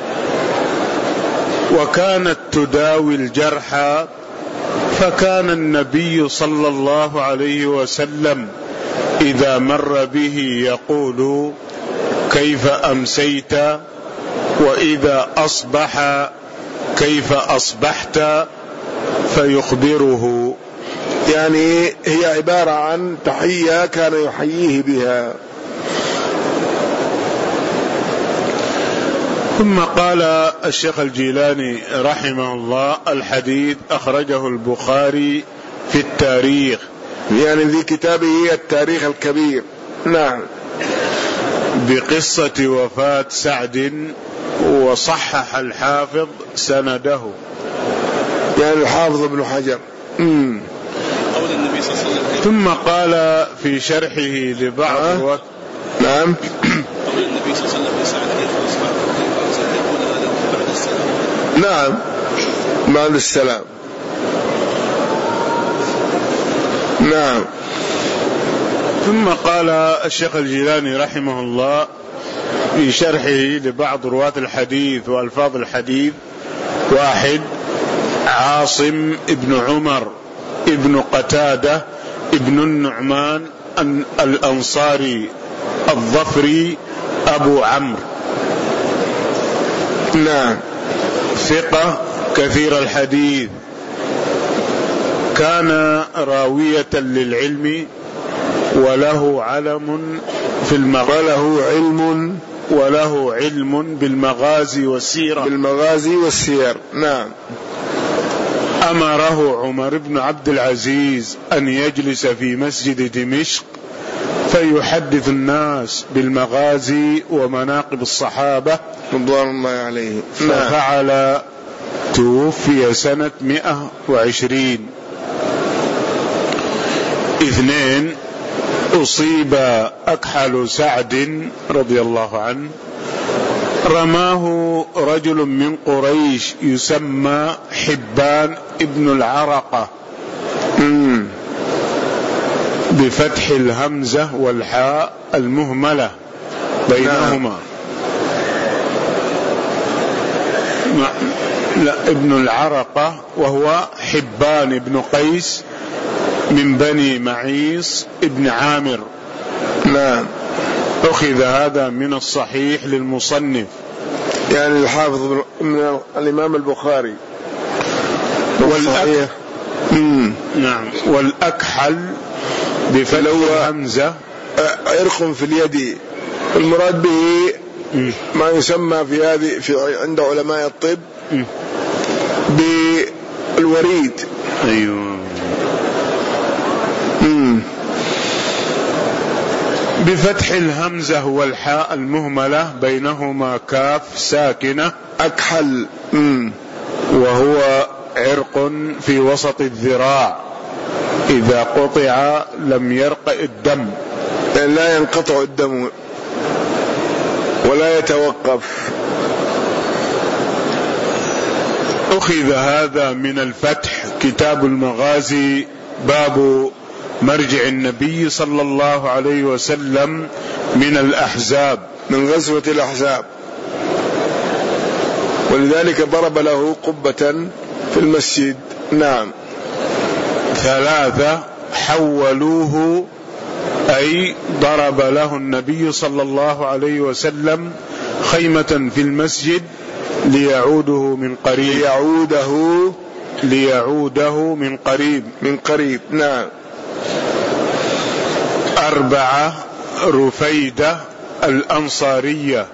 وكانت تداوي الجرحى، فكان النبي صلى الله عليه وسلم إذا مر به يقول: كيف أمسيت، وإذا أصبح: كيف أصبحت، فيخبره. يعني هي عبارة عن تحية كان يحييه بها. ثم قال الشيخ الجيلاني رحمه الله: الحديث أخرجه البخاري في التاريخ، يعني في كتابه التاريخ الكبير. نعم. بقصة وفاة سعد، وصحح الحافظ سنده، يعني الحافظ ابن حجر. امم قول النبي صلى الله عليه وسلم. ثم قال في شرحه لبعض أه؟ الوقت. نعم. قول النبي صلى الله عليه وسلم لسعد: كيف أصبحت كيف أمسيت، يقول هذا بعد السلام. نعم، بعد السلام. نعم. ثم قال الشيخ الجيلاني رحمه الله في شرحه لبعض رواة الحديث وألفاظ الحديث: واحد عاصم ابن عمر ابن قتادة ابن النعمان الأنصاري الظفري أبو عمرو. نعم. ثقة كثير الحديث، كان راوية للعلم، وله علم في المغازي وله علم وله علم بالمغازي والسيرة بالمغازي والسير. نعم. أمره عمر بن عبد العزيز أن يجلس في مسجد دمشق فيحدث الناس بالمغازي ومناقب الصحابة رضوان الله عليه. ففعل. توفي سنة مئة وعشرين. اثنين أصيب أكحل سعد رضي الله عنه، رماه رجل من قريش يسمى حبان ابن العرقة بفتح الهمزة والحاء المهملة بينهما. لا، ابن العرقة، وهو حبان ابن قيس من بني معيص ابن عامر. نعم. أخذ هذا من الصحيح للمصنف، يعني الحافظ من الإمام البخاري. والأك... نعم. والأكحل بفتح الهمزة عرق في اليد، المراد به ما يسمى في هذه في عند علماء الطب بالوريد. أيوه. بفتح الهمزة والحاء المهملة بينهما كاف ساكنة. أكحل. وهو عرق في وسط الذراع، إذا قطع لم يرق الدم، لا ينقطع الدم ولا يتوقف. أخذ هذا من الفتح، كتاب المغازي، باب مرجع النبي صلى الله عليه وسلم من الأحزاب، من غزوة الأحزاب، ولذلك ضرب له قبة في المسجد. نعم. ثلاثة حولوه، أي ضرب له النبي صلى الله عليه وسلم خيمة في المسجد ليعوده من قريب. ليعوده ليعوده من قريب من قريب. نعم. أربعة رفيدة الأنصارية.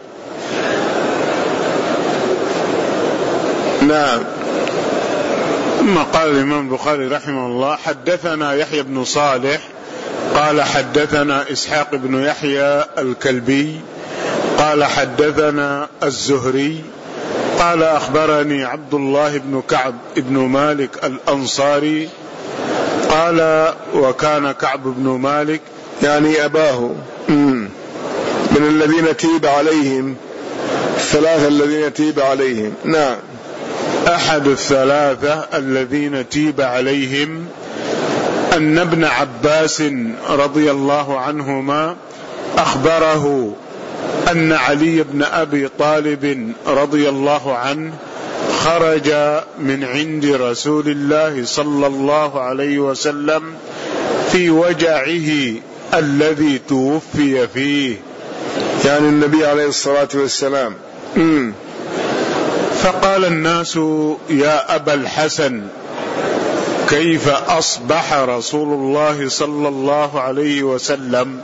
نعم. ثم قال الإمام البخاري رحمه الله: حدثنا يحيى بن صالح قال حدثنا إسحاق بن يحيى الكلبي قال حدثنا الزهري قال أخبرني عبد الله بن كعب بن مالك الأنصاري قال: وكان كعب بن مالك يعني أباه من الذين تيب عليهم، الثلاثة الذين تيب عليهم. نعم. أحد الثلاثة الذين تيب عليهم، أن ابن عباس رضي الله عنهما أخبره أن علي بن أبي طالب رضي الله عنه خرج من عند رسول الله صلى الله عليه وسلم في وجعه الذي توفي فيه، يعني النبي عليه الصلاة والسلام. م. فقال الناس: يا أبا الحسن، كيف أصبح رسول الله صلى الله عليه وسلم؟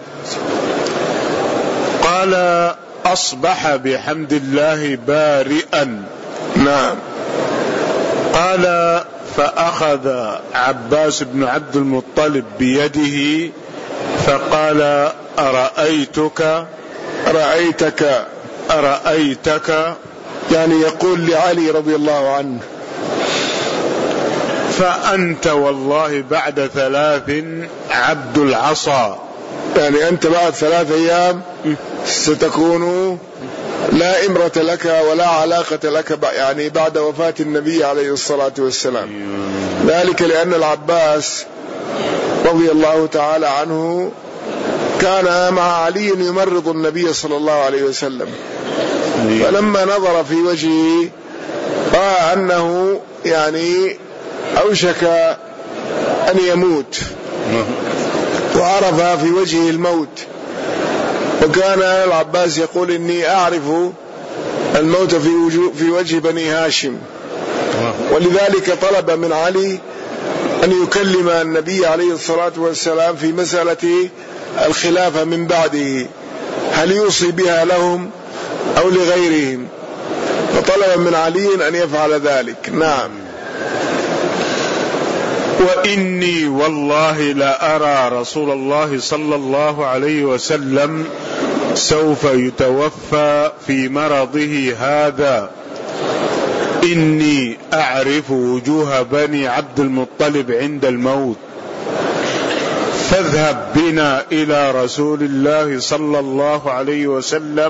قال: أصبح بحمد الله بارئا. نعم. قال: فأخذ عباس بن عبد المطلب بيده فقال: أرأيتك رأيتك أرأيتك يعني يقول لعلي رضي الله عنه: فأنت والله بعد ثلاث عبد العصا، يعني أنت بعد ثلاث أيام ستكون لا إمرة لك ولا علاقة لك، يعني بعد وفاة النبي عليه الصلاة والسلام. ذلك لأن العباس رضي الله تعالى عنه كان مع علي يمرض النبي صلى الله عليه وسلم، فلما نظر في وجهه رأى أنه يعني أوشك أن يموت، وعرف في وجهه الموت، وكان العباس يقول: إني أعرف الموت في, في وجه بني هاشم، ولذلك طلب من علي أن يكلم النبي عليه الصلاة والسلام في مسألة الخلافة من بعده، هل يوصي بها لهم أو لغيرهم، فطلب من علي أن يفعل ذلك. نعم. وإني والله لا أرى رسول الله صلى الله عليه وسلم سوف يتوفى في مرضه هذا، إني أعرف وجوه بني عبد المطلب عند الموت، فاذهب بنا إلى رسول الله صلى الله عليه وسلم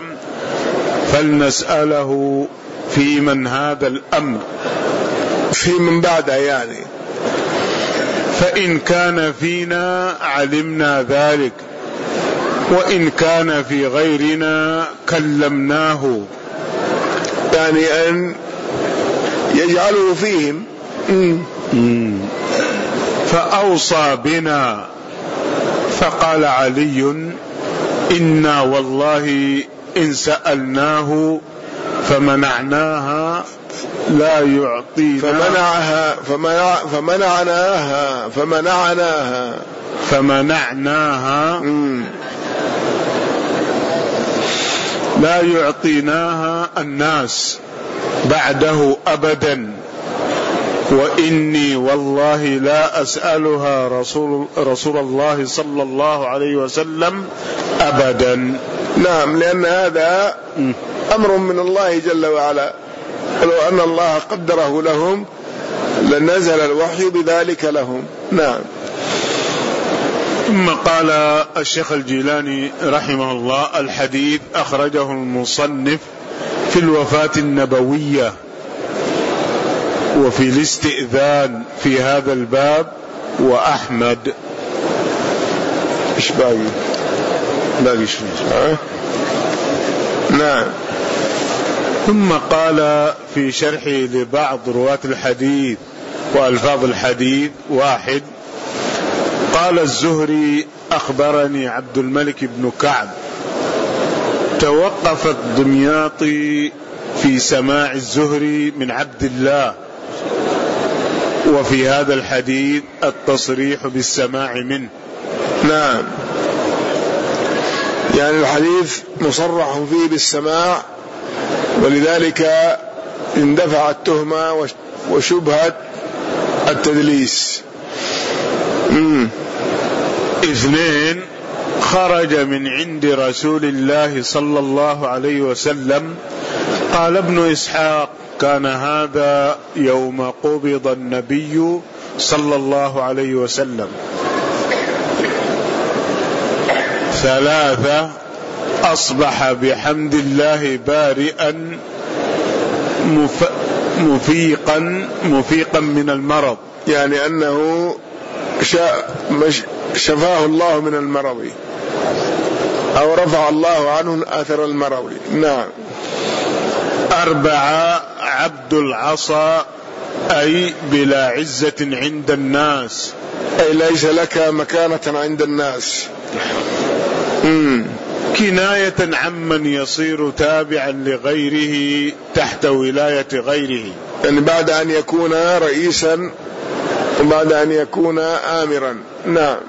فلنسأله في من هذا الأمر، في من بعده يعني، فإن كان فينا علمنا ذلك، وإن كان في غيرنا كلمناه، يعني أن يجعله فيهم. فأوصى بنا، فقال علي: إنا والله إن سألناه فمنعناها لا يعطينا فمنعها فمنع فمنعناها فمنعناها فمنعناها مم. لا يعطيناها الناس بعده أبدا، وإني والله لا أسألها رسول, رسول الله صلى الله عليه وسلم أبدا. نعم، لأن هذا أمر من الله جل وعلا، لو أن الله قدره لهم لنزل الوحي بذلك لهم. نعم. ثم قال الشيخ الجيلاني رحمه الله: الحديث أخرجه المصنف في الوفاة النبوية وفي الاستئذان في هذا الباب وأحمد. إيش باقي؟ باقي شوي. نعم. ثم قال في شرحه لبعض رواة الحديث وألفاظ الحديث: واحد، قال الزهري: أخبرني عبد الملك بن كعب توقف الدمياطي في سماع الزهري من عبد الله، وفي هذا الحديث التصريح بالسماع منه. نعم، يعني الحديث مصرح فيه بالسماع، ولذلك اندفع التهمة وشبهة التدليس. مم. اثنين، خرج من عند رسول الله صلى الله عليه وسلم. قال ابن إسحاق: كان هذا يوم قبض النبي صلى الله عليه وسلم. ثلاثة، أصبح بحمد الله بارئا مفيقا مفيقا من المرض، يعني أنه شفاه الله من المرض أو رفع الله عنه أثر المرض. نعم. أربعة، عبد العصا، أي بلا عزة عند الناس، أي ليس لك مكانة عند الناس. مم. كناية عمن يصير تابعا لغيره تحت ولاية غيره، يعني بعد أن يكون رئيسا وبعد أن يكون آمرا. نعم.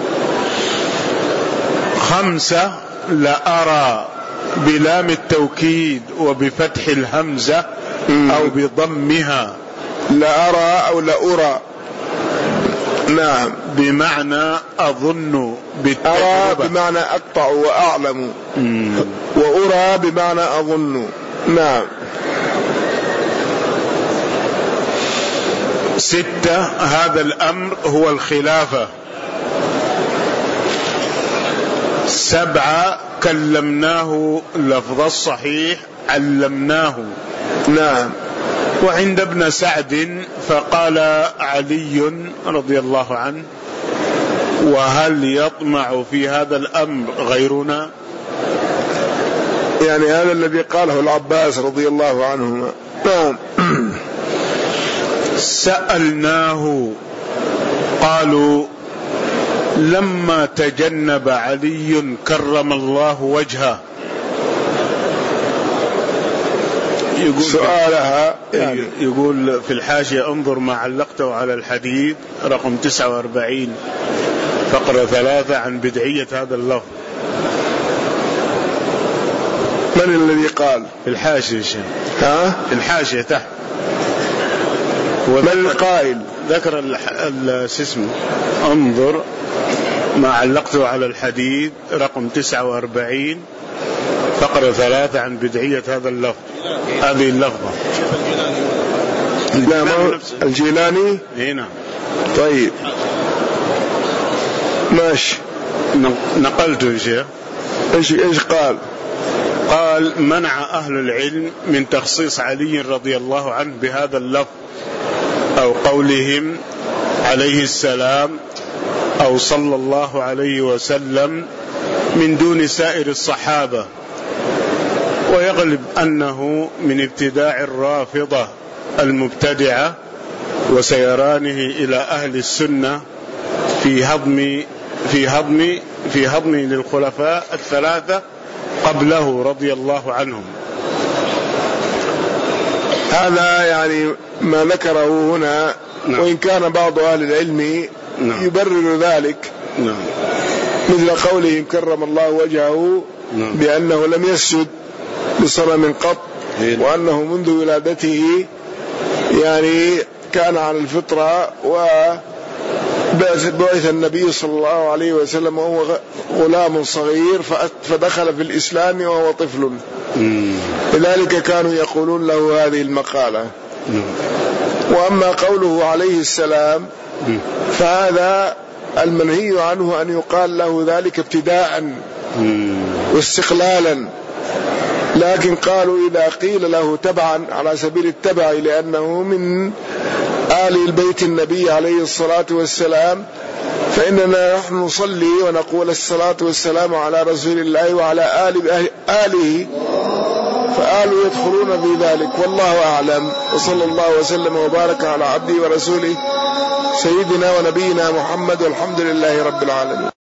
خمسة، لأرى بلام التوكيد وبفتح الهمزة أو بضمها. لأرى أو لأرى. نعم، بمعنى أظن بالتجربة. أرى بمعنى أقطع وأعلم، مم. وأرى بمعنى أظن. نعم. ستة، هذا الأمر هو الخلافة. سبعة، كلمناه لفظ الصحيح علمناه. نعم. وعند ابن سعد فقال علي رضي الله عنه: وهل يطمع في هذا الأمر غيرنا؟ يعني هذا الذي قاله العباس رضي الله عنهما. نعم. سألناه، قالوا: لما تجنب علي كرم الله وجهه. يقول سؤالها يعني يقول في الحاشية: انظر ما علقته على الحديث رقم تسعة وأربعين فقرة ثلاثة عن بدعية هذا اللفظ. من الذي قال؟ في الحاشية شيء. ها؟ في الحاشية تحت. من القائل؟ ذكر الاسم: انظر ما علقته على الحديث رقم تسعة وأربعين فقرة ثلاثة عن بدعية هذا اللفظ، هذه اللفظة. لا، ما الجيلاني هنا. طيب ماشي، نقلته يا شيخ. ايش ايش قال؟ قال: منع أهل العلم من تخصيص علي رضي الله عنه بهذا اللفظ أو قولهم عليه السلام أو صلى الله عليه وسلم من دون سائر الصحابة، ويغلب أنه من ابتداع الرافضة المبتدعة وسيرانه إلى أهل السنة في هضم في هضم في هضم للخلفاء الثلاثة قبله رضي الله عنهم. هذا يعني ما ذكره هنا. نعم. وإن كان بعض أهل العلم نعم. يبرر ذلك. نعم. مثل قولهم كرم الله وجهه. نعم. بأنه لم يسجد لصنم قط. وأنه منذ ولادته يعني كان على الفطرة، وبعث النبي صلى الله عليه وسلم وهو غلام صغير فدخل في الإسلام وهو طفل. لذلك كانوا يقولون له هذه المقالة. وأما قوله عليه السلام فهذا المنهي عنه أن يقال له ذلك ابتداء واستقلالا، لكن قالوا إذا قيل له تبعا على سبيل التبع لأنه من آل البيت النبي عليه الصلاة والسلام، فإننا نحن نصلي ونقول الصلاة والسلام على رسول الله وعلى آل آله، فآله يدخلون في ذلك. والله أعلم، وصلى الله وسلم وبارك على عبده ورسوله سيدنا ونبينا محمد، والحمد لله رب العالمين.